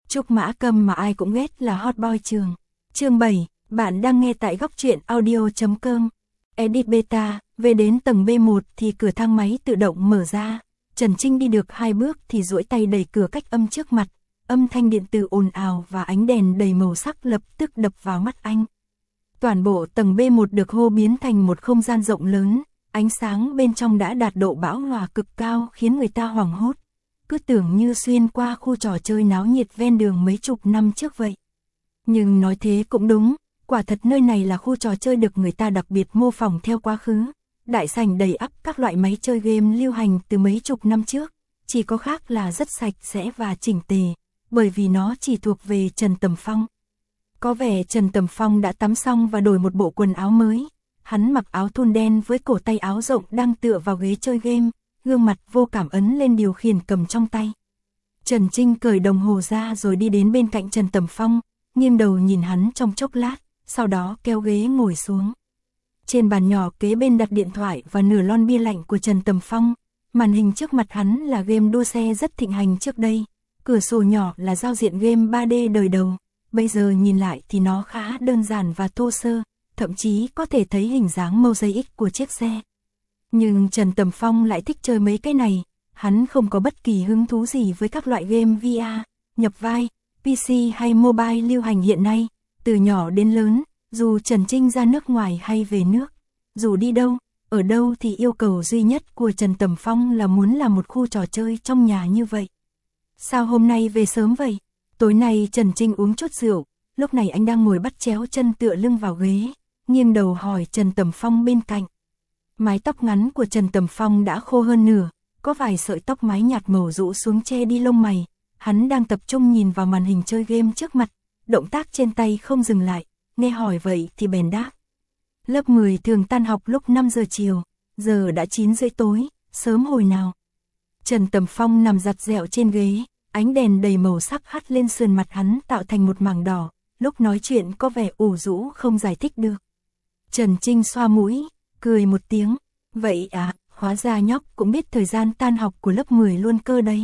Trúc Mã Câm mà ai cũng ghét là hot boy trường. Chương 7, bạn đang nghe tại góc truyện audio.com. Edit beta, về đến tầng B1 thì cửa thang máy tự động mở ra. Trần Trinh đi được 2 bước thì duỗi tay đẩy cửa cách âm trước mặt. Âm thanh điện tử ồn ào và ánh đèn đầy màu sắc lập tức đập vào mắt anh. Toàn bộ tầng B1 được hô biến thành một không gian rộng lớn, ánh sáng bên trong đã đạt độ bão hòa cực cao khiến người ta hoảng hốt. Cứ tưởng như xuyên qua khu trò chơi náo nhiệt ven đường mấy chục năm trước vậy. Nhưng nói thế cũng đúng, quả thật nơi này là khu trò chơi được người ta đặc biệt mô phỏng theo quá khứ. Đại sảnh đầy ắp các loại máy chơi game lưu hành từ mấy chục năm trước, chỉ có khác là rất sạch sẽ và chỉnh tề, bởi vì nó chỉ thuộc về Trần Tầm Phong. Có vẻ Trần Tầm Phong đã tắm xong và đổi một bộ quần áo mới. Hắn mặc áo thun đen với cổ tay áo rộng đang tựa vào ghế chơi game, gương mặt vô cảm ấn lên điều khiển cầm trong tay. Trần Trinh cởi đồng hồ ra rồi đi đến bên cạnh Trần Tầm Phong, nghiêng đầu nhìn hắn trong chốc lát, sau đó kéo ghế ngồi xuống. Trên bàn nhỏ kế bên đặt điện thoại và nửa lon bia lạnh của Trần Tầm Phong, màn hình trước mặt hắn là game đua xe rất thịnh hành trước đây, cửa sổ nhỏ là giao diện game 3D đời đầu, bây giờ nhìn lại thì nó khá đơn giản và thô sơ, thậm chí có thể thấy hình dáng mosaic của chiếc xe. Nhưng Trần Tầm Phong lại thích chơi mấy cái này, hắn không có bất kỳ hứng thú gì với các loại game VR, nhập vai, PC hay mobile lưu hành hiện nay, từ nhỏ đến lớn, dù Trần Trinh ra nước ngoài hay về nước, dù đi đâu, ở đâu thì yêu cầu duy nhất của Trần Tầm Phong là muốn làm một khu trò chơi trong nhà như vậy. Sao hôm nay về sớm vậy? Tối nay Trần Trinh uống chút rượu, lúc này anh đang ngồi bắt chéo chân tựa lưng vào ghế, nghiêng đầu hỏi Trần Tầm Phong bên cạnh. Mái tóc ngắn của Trần Tầm Phong đã khô hơn nửa, có vài sợi tóc mái nhạt màu rũ xuống che đi lông mày, hắn đang tập trung nhìn vào màn hình chơi game trước mặt, động tác trên tay không dừng lại, nghe hỏi vậy thì bèn đáp. Lớp 10 thường tan học lúc 5 giờ chiều, giờ đã 9 rưỡi tối, sớm hồi nào. Trần Tầm Phong nằm giặt dẹo trên ghế, ánh đèn đầy màu sắc hắt lên sườn mặt hắn tạo thành một mảng đỏ, lúc nói chuyện có vẻ ủ rũ không giải thích được. Trần Trinh xoa mũi, cười một tiếng, vậy à, hóa ra nhóc cũng biết thời gian tan học của lớp 10 luôn cơ đấy.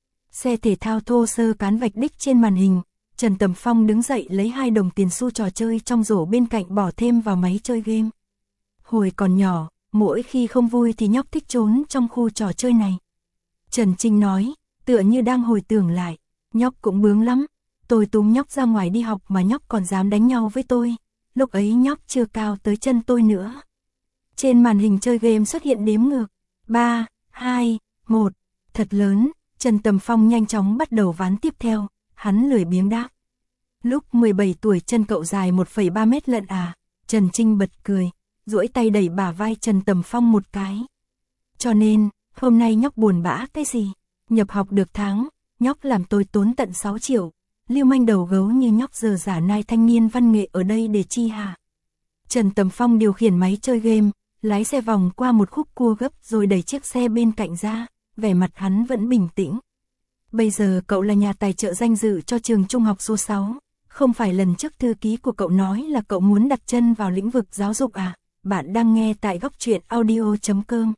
Xe thể thao thô sơ cán vạch đích trên màn hình, Trần Tầm Phong đứng dậy lấy 2 đồng tiền xu trò chơi trong rổ bên cạnh bỏ thêm vào máy chơi game. Hồi còn nhỏ, mỗi khi không vui thì nhóc thích trốn trong khu trò chơi này. Trần Trinh nói, tựa như đang hồi tưởng lại, nhóc cũng bướng lắm, tôi túm nhóc ra ngoài đi học mà nhóc còn dám đánh nhau với tôi, lúc ấy nhóc chưa cao tới chân tôi nữa. Trên màn hình chơi game xuất hiện đếm ngược, 3, 2, 1, thật lớn, Trần Tầm Phong nhanh chóng bắt đầu ván tiếp theo, hắn lười biếng đáp. Lúc 17 tuổi chân cậu dài 1,3 mét lận à, Trần Trinh bật cười, duỗi tay đẩy bả vai Trần Tầm Phong một cái. Cho nên, hôm nay nhóc buồn bã cái gì, nhập học được tháng, nhóc làm tôi tốn tận 6 triệu, lưu manh đầu gấu như nhóc giờ giả nai thanh niên văn nghệ ở đây để chi hả? Trần Tầm Phong điều khiển máy chơi game, lái xe vòng qua một khúc cua gấp rồi đẩy chiếc xe bên cạnh ra, vẻ mặt hắn vẫn bình tĩnh. Bây giờ cậu là nhà tài trợ danh dự cho trường trung học số 6, không phải lần trước thư ký của cậu nói là cậu muốn đặt chân vào lĩnh vực giáo dục à? Bạn đang nghe tại góc truyện audio.com.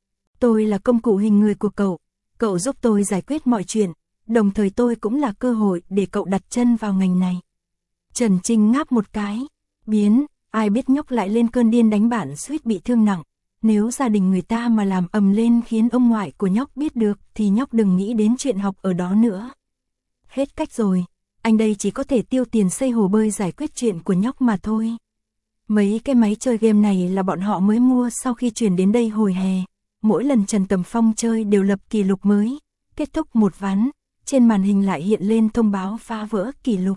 Tôi là công cụ hình người của cậu giúp tôi giải quyết mọi chuyện, đồng thời tôi cũng là cơ hội để cậu đặt chân vào ngành này. Trần Trinh ngáp một cái, biến, ai biết nhóc lại lên cơn điên đánh bạn suýt bị thương nặng. Nếu gia đình người ta mà làm ầm lên khiến ông ngoại của nhóc biết được thì nhóc đừng nghĩ đến chuyện học ở đó nữa. Hết cách rồi, anh đây chỉ có thể tiêu tiền xây hồ bơi giải quyết chuyện của nhóc mà thôi. Mấy cái máy chơi game này là bọn họ mới mua sau khi chuyển đến đây hồi hè. Mỗi lần Trần Tầm Phong chơi đều lập kỷ lục mới. Kết thúc một ván, trên màn hình lại hiện lên thông báo phá vỡ kỷ lục.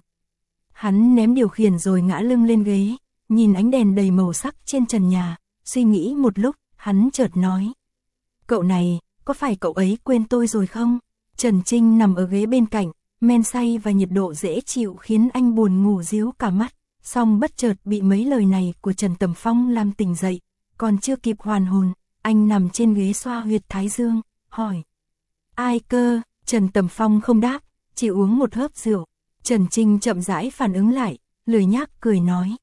Hắn ném điều khiển rồi ngã lưng lên ghế, nhìn ánh đèn đầy màu sắc trên trần nhà, suy nghĩ một lúc, hắn chợt nói. Cậu này, có phải cậu ấy quên tôi rồi không? Trần Trinh nằm ở ghế bên cạnh, men say và nhiệt độ dễ chịu khiến anh buồn ngủ ríu cả mắt. Xong bất chợt bị mấy lời này của Trần Tầm Phong làm tỉnh dậy, còn chưa kịp hoàn hồn, anh nằm trên ghế xoa huyệt thái dương, hỏi. Ai cơ? Trần Tầm Phong không đáp, chỉ uống một hớp rượu. Trần Trinh chậm rãi phản ứng lại, lười nhác cười nói.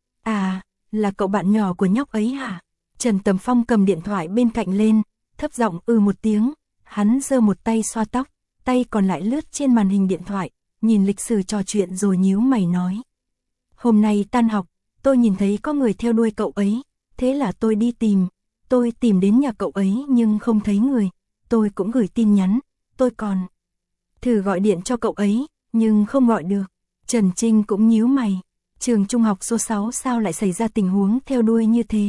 À, là cậu bạn nhỏ của nhóc ấy hả? Trần Tầm Phong cầm điện thoại bên cạnh lên, thấp giọng một tiếng, hắn giơ một tay xoa tóc, tay còn lại lướt trên màn hình điện thoại, nhìn lịch sử trò chuyện rồi nhíu mày nói. Hôm nay tan học, tôi nhìn thấy có người theo đuôi cậu ấy, thế là tôi đi tìm. Tôi tìm đến nhà cậu ấy nhưng không thấy người, tôi cũng gửi tin nhắn, tôi còn thử gọi điện cho cậu ấy, nhưng không gọi được. Trần Trinh cũng nhíu mày, trường trung học số 6 sao lại xảy ra tình huống theo đuôi như thế?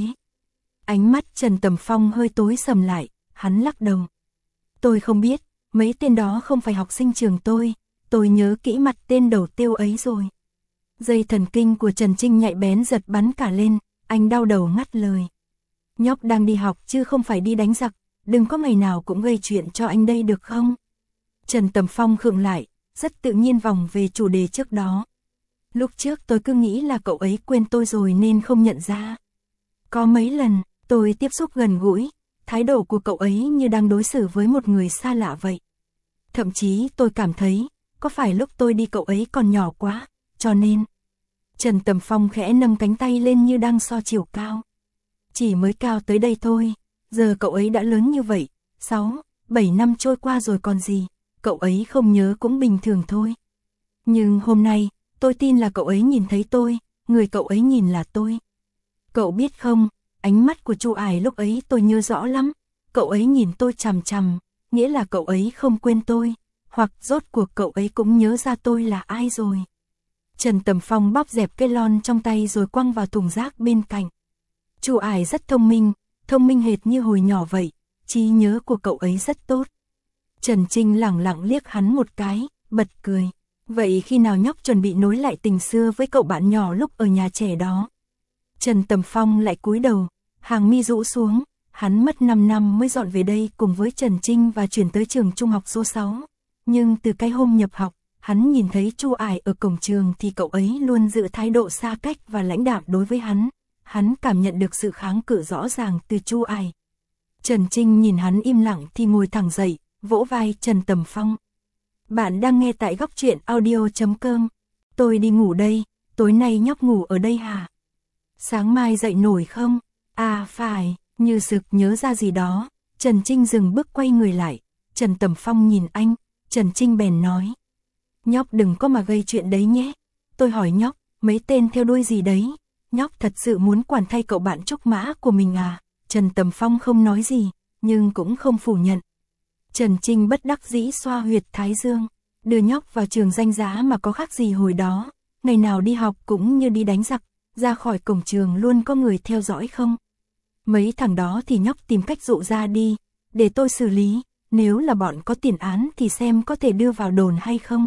Ánh mắt Trần Tầm Phong hơi tối sầm lại, hắn lắc đầu. Tôi không biết, mấy tên đó không phải học sinh trường tôi nhớ kỹ mặt tên đầu tiêu ấy rồi. Dây thần kinh của Trần Trinh nhạy bén giật bắn cả lên, anh đau đầu ngắt lời. Nhóc đang đi học chứ không phải đi đánh giặc, đừng có ngày nào cũng gây chuyện cho anh đây được không? Trần Tầm Phong khựng lại, rất tự nhiên vòng về chủ đề trước đó. Lúc trước tôi cứ nghĩ là cậu ấy quên tôi rồi nên không nhận ra. Có mấy lần, tôi tiếp xúc gần gũi, thái độ của cậu ấy như đang đối xử với một người xa lạ vậy. Thậm chí tôi cảm thấy, có phải lúc tôi đi cậu ấy còn nhỏ quá, cho nên... Trần Tầm Phong khẽ nâng cánh tay lên như đang so chiều cao. Chỉ mới cao tới đây thôi, giờ cậu ấy đã lớn như vậy, 6, 7 năm trôi qua rồi còn gì, cậu ấy không nhớ cũng bình thường thôi. Nhưng hôm nay, tôi tin là cậu ấy nhìn thấy tôi, người cậu ấy nhìn là tôi. Cậu biết không, ánh mắt của Chu Ải lúc ấy tôi nhớ rõ lắm, cậu ấy nhìn tôi chằm chằm, nghĩa là cậu ấy không quên tôi, hoặc rốt cuộc cậu ấy cũng nhớ ra tôi là ai rồi. Trần Tầm Phong bóp dẹp cây lon trong tay rồi quăng vào thùng rác bên cạnh. Chu Ải rất thông minh hệt như hồi nhỏ vậy, trí nhớ của cậu ấy rất tốt. Trần Trinh lẳng lặng liếc hắn một cái, bật cười. Vậy khi nào nhóc chuẩn bị nối lại tình xưa với cậu bạn nhỏ lúc ở nhà trẻ đó? Trần Tầm Phong lại cúi đầu, hàng mi rũ xuống, hắn mất 5 năm mới dọn về đây cùng với Trần Trinh và chuyển tới trường trung học số 6. Nhưng từ cái hôm nhập học, hắn nhìn thấy Chu Ải ở cổng trường thì cậu ấy luôn giữ thái độ xa cách và lãnh đạm đối với hắn. Hắn cảm nhận được sự kháng cự rõ ràng từ Chu Ải. Trần Trinh nhìn hắn im lặng thì ngồi thẳng dậy, vỗ vai Trần Tầm Phong. Bạn đang nghe tại góc truyện audio.com. Tôi đi ngủ đây, tối nay nhóc ngủ ở đây hả? Sáng mai dậy nổi không? À phải, như sực nhớ ra gì đó. Trần Trinh dừng bước quay người lại. Trần Tầm Phong nhìn anh, Trần Trinh bèn nói. Nhóc đừng có mà gây chuyện đấy nhé. Tôi hỏi nhóc, mấy tên theo đuôi gì đấy? Nhóc thật sự muốn quản thay cậu bạn trúc mã của mình à? Trần Tầm Phong không nói gì, nhưng cũng không phủ nhận. Trần Trinh bất đắc dĩ xoa huyệt thái dương. Đưa nhóc vào trường danh giá mà có khác gì hồi đó. Ngày nào đi học cũng như đi đánh giặc, ra khỏi cổng trường luôn có người theo dõi không? Mấy thằng đó thì nhóc tìm cách dụ ra đi, để tôi xử lý. Nếu là bọn có tiền án thì xem có thể đưa vào đồn hay không.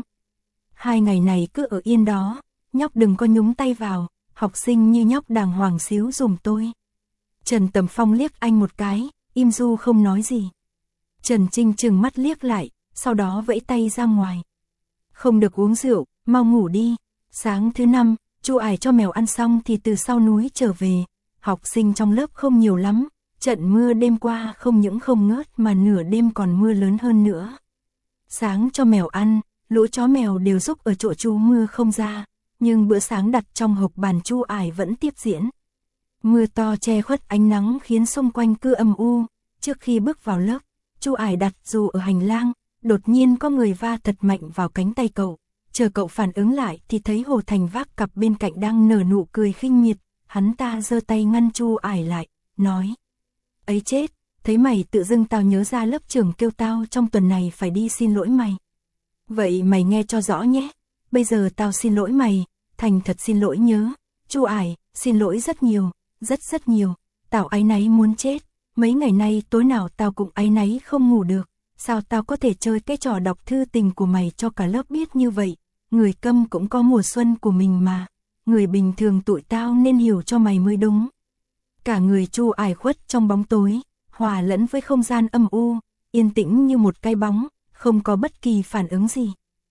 2 ngày này cứ ở yên đó, nhóc đừng có nhúng tay vào, học sinh như nhóc đàng hoàng xíu dùm tôi. Trần Tầm Phong liếc anh một cái, im du không nói gì. Trần Trinh trừng mắt liếc lại, sau đó vẫy tay ra ngoài. Không được uống rượu, mau ngủ đi. Sáng thứ 5, Chu Ải cho mèo ăn xong thì từ sau núi trở về. Học sinh trong lớp không nhiều lắm, trận mưa đêm qua không những không ngớt mà nửa đêm còn mưa lớn hơn nữa. Sáng cho mèo ăn, lũ chó mèo đều giúp ở chỗ trú mưa không ra, nhưng bữa sáng đặt trong hộp bàn Chu Ải vẫn tiếp diễn. Mưa to che khuất ánh nắng khiến xung quanh cứ âm u. Trước khi bước vào lớp, Chu Ải đặt dù ở hành lang, đột nhiên có người va thật mạnh vào cánh tay cậu. Chờ cậu phản ứng lại thì thấy Hồ Thành vác cặp bên cạnh đang nở nụ cười khinh miệt. Hắn ta giơ tay ngăn Chu Ải lại, nói. Ấy chết, thấy mày tự dưng tao nhớ ra lớp trưởng kêu tao trong tuần này phải đi xin lỗi mày. Vậy mày nghe cho rõ nhé, bây giờ tao xin lỗi mày, thành thật xin lỗi nhớ. Chu Ải, xin lỗi rất nhiều, rất nhiều, tao áy náy muốn chết. Mấy ngày nay tối nào tao cũng áy náy không ngủ được, sao tao có thể chơi cái trò đọc thư tình của mày cho cả lớp biết như vậy. Người câm cũng có mùa xuân của mình mà, người bình thường tụi tao nên hiểu cho mày mới đúng. Cả người Chu Ải khuất trong bóng tối, hòa lẫn với không gian âm u, yên tĩnh như một cái bóng, không có bất kỳ phản ứng gì.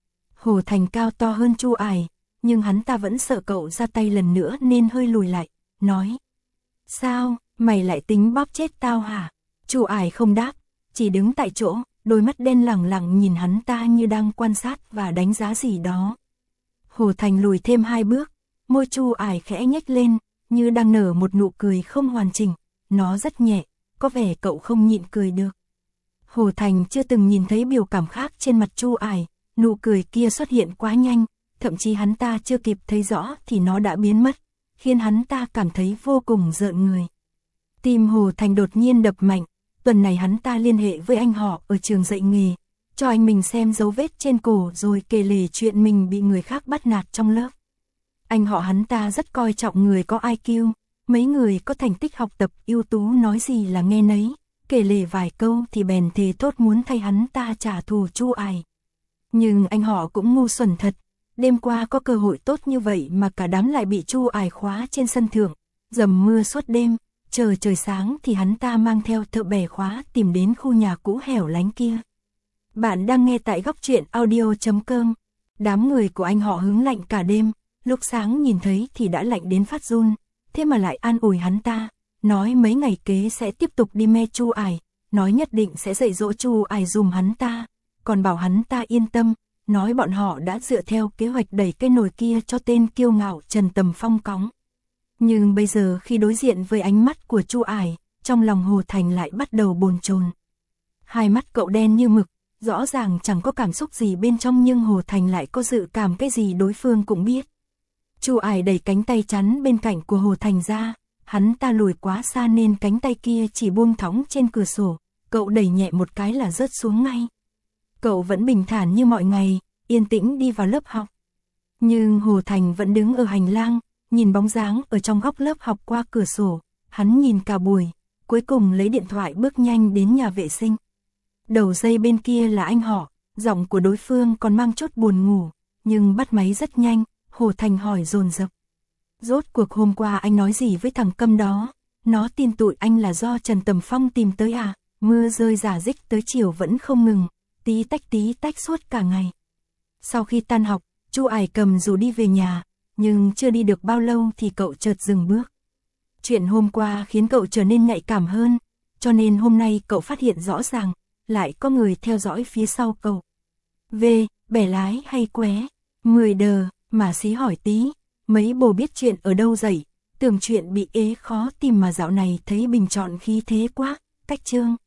Hồ Thành cao to hơn Chu Ải, nhưng hắn ta vẫn sợ cậu ra tay lần nữa nên hơi lùi lại, nói. Sao, mày lại tính bóp chết tao hả? Chu Ải không đáp, chỉ đứng tại chỗ, đôi mắt đen lẳng lặng nhìn hắn ta như đang quan sát và đánh giá gì đó. Hồ Thành lùi thêm 2 bước, môi Chu Ải khẽ nhếch lên, như đang nở một nụ cười không hoàn chỉnh, nó rất nhẹ, có vẻ cậu không nhịn cười được. Hồ Thành chưa từng nhìn thấy biểu cảm khác trên mặt Chu Ải, Nụ cười kia xuất hiện quá nhanh, thậm chí hắn ta chưa kịp thấy rõ thì nó đã biến mất, khiến hắn ta cảm thấy vô cùng rợn người. Tim Hồ Thành đột nhiên đập mạnh, tuần này hắn ta liên hệ với anh họ ở trường dạy nghề, cho anh mình xem dấu vết trên cổ rồi kể lể chuyện mình bị người khác bắt nạt trong lớp. Anh họ hắn ta rất coi trọng người có IQ, mấy người có thành tích học tập ưu tú nói gì là nghe nấy, kể lể vài câu thì bèn thề thốt muốn thay hắn ta trả thù Chu Ải. Nhưng anh họ cũng ngu xuẩn thật, đêm qua có cơ hội tốt như vậy mà cả đám lại bị Chu Ải khóa trên sân thượng, dầm mưa suốt đêm, chờ trời sáng thì hắn ta mang theo thợ bẻ khóa tìm đến khu nhà cũ hẻo lánh kia. Bạn đang nghe tại góc truyện audio.com. Đám người của anh họ hứng lạnh cả đêm, lúc sáng nhìn thấy thì đã lạnh đến phát run, thế mà lại an ủi hắn ta, nói mấy ngày kế sẽ tiếp tục đi me Chu Ải, nói nhất định sẽ dạy dỗ Chu Ải dùm hắn ta, còn bảo hắn ta yên tâm, nói bọn họ đã dựa theo kế hoạch đẩy cái nồi kia cho tên kiêu ngạo Trần Tầm Phong cõng. Nhưng bây giờ khi đối diện với ánh mắt của Chu Ải, trong lòng Hồ Thành lại bắt đầu bồn chồn. Hai mắt cậu đen như mực, rõ ràng chẳng có cảm xúc gì bên trong nhưng Hồ Thành lại có dự cảm cái gì đối phương cũng biết. Chu Ải đẩy cánh tay chắn bên cạnh của Hồ Thành ra, hắn ta lùi quá xa nên cánh tay kia chỉ buông thõng trên cửa sổ, cậu đẩy nhẹ một cái là rớt xuống ngay. Cậu vẫn bình thản như mọi ngày, yên tĩnh đi vào lớp học. Nhưng Hồ Thành vẫn đứng ở hành lang, nhìn bóng dáng ở trong góc lớp học qua cửa sổ, hắn nhìn cả buổi, cuối cùng lấy điện thoại bước nhanh đến nhà vệ sinh. Đầu dây bên kia là anh họ, giọng của đối phương còn mang chút buồn ngủ, nhưng bắt máy rất nhanh, Hồ Thành hỏi dồn dập. Rốt cuộc hôm qua anh nói gì với thằng câm đó? Nó tin tụi anh là do Trần Tầm Phong tìm tới à? Mưa rơi rả rích tới chiều vẫn không ngừng, tí tách suốt cả ngày. Sau khi tan học, Chu Ải cầm dù đi về nhà, nhưng chưa đi được bao lâu thì cậu chợt dừng bước. Chuyện hôm qua khiến cậu trở nên nhạy cảm hơn, cho nên hôm nay cậu phát hiện rõ ràng, lại có người theo dõi phía sau cậu. Bẻ lái hay qué? 10 đờ, mà xí hỏi tí, mấy bồ biết chuyện ở đâu dậy, tưởng chuyện bị ế khó tìm mà dạo này thấy Bình Chọn khí thế quá, cách chương.